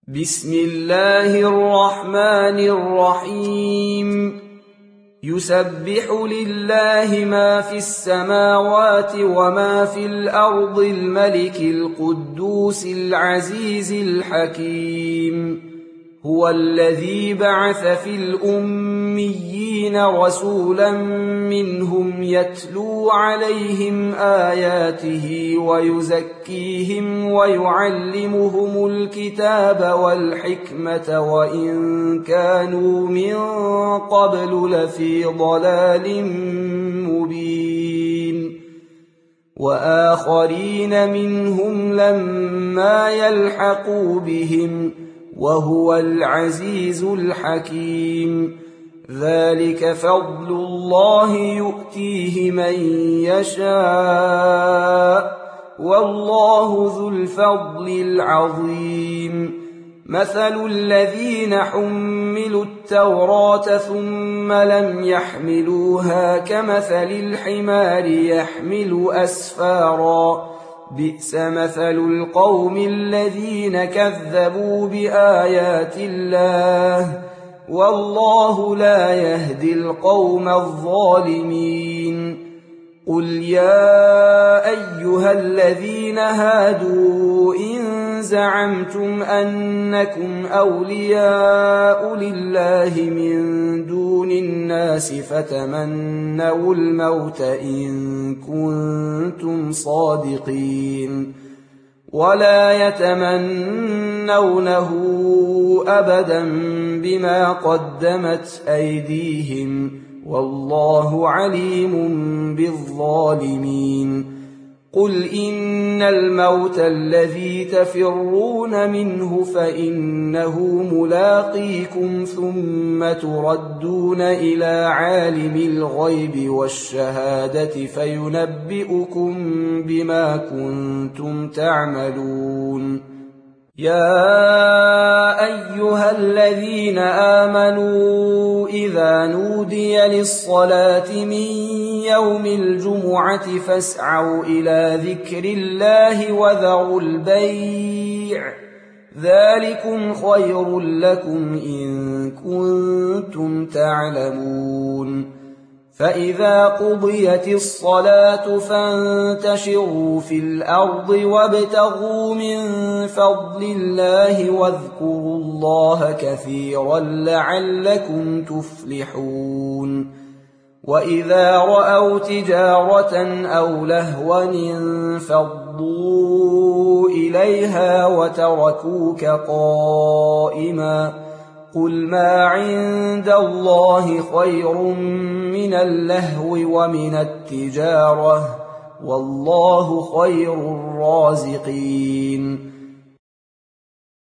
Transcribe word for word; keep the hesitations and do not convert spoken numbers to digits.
بسم الله الرحمن الرحيم يسبح لله ما في السماوات وما في الأرض الملك القدوس العزيز الحكيم هو الذي بعث في الأميين رسولا منهم يتلو عليهم آياته ويزكيهم ويعلمهم الكتاب والحكمة وإن كانوا من قبل لفي ضلال مبين وآخرين منهم لما يلحقوا بهم وهو العزيز الحكيم ذلك فضل الله يؤتيه من يشاء والله ذو الفضل العظيم مثل الذين حملوا التوراة ثم لم يحملوها كمثل الحمار يحمل أسفارا بئس مثل القوم الذين كذبوا بآيات الله والله لا يهدي القوم الظالمين قل يا أيها الذين هادوا إن زعمتم أنكم أولياء لله من دون الناس فتمنوا الموت إن كنتم صادقين ولا يتمنونه أبدا بما قدمت أيديهم والله عليم بالظالمين قل إن الموت الذي تفرون منه فإنه ملاقيكم ثم تردون إلى عالم الغيب والشهادة فينبئكم بما كنتم تعملون يا أيها الذين آمنوا إذا نودي للصلاة من يوم الجمعة فاسعوا إلى ذكر الله وذروا البيع ذلكم خير لكم إن كنتم تعلمون فإذا قضيت الصلاة فانتشروا في الأرض وابتغوا من فضل الله واذكروا الله كثيرا لعلكم تفلحون وإذا رأوا تجارة أو لهوا انفضوا إليها وتركوك قائما قل ما عند الله خير من اللهو ومن التجارة والله خير الرازقين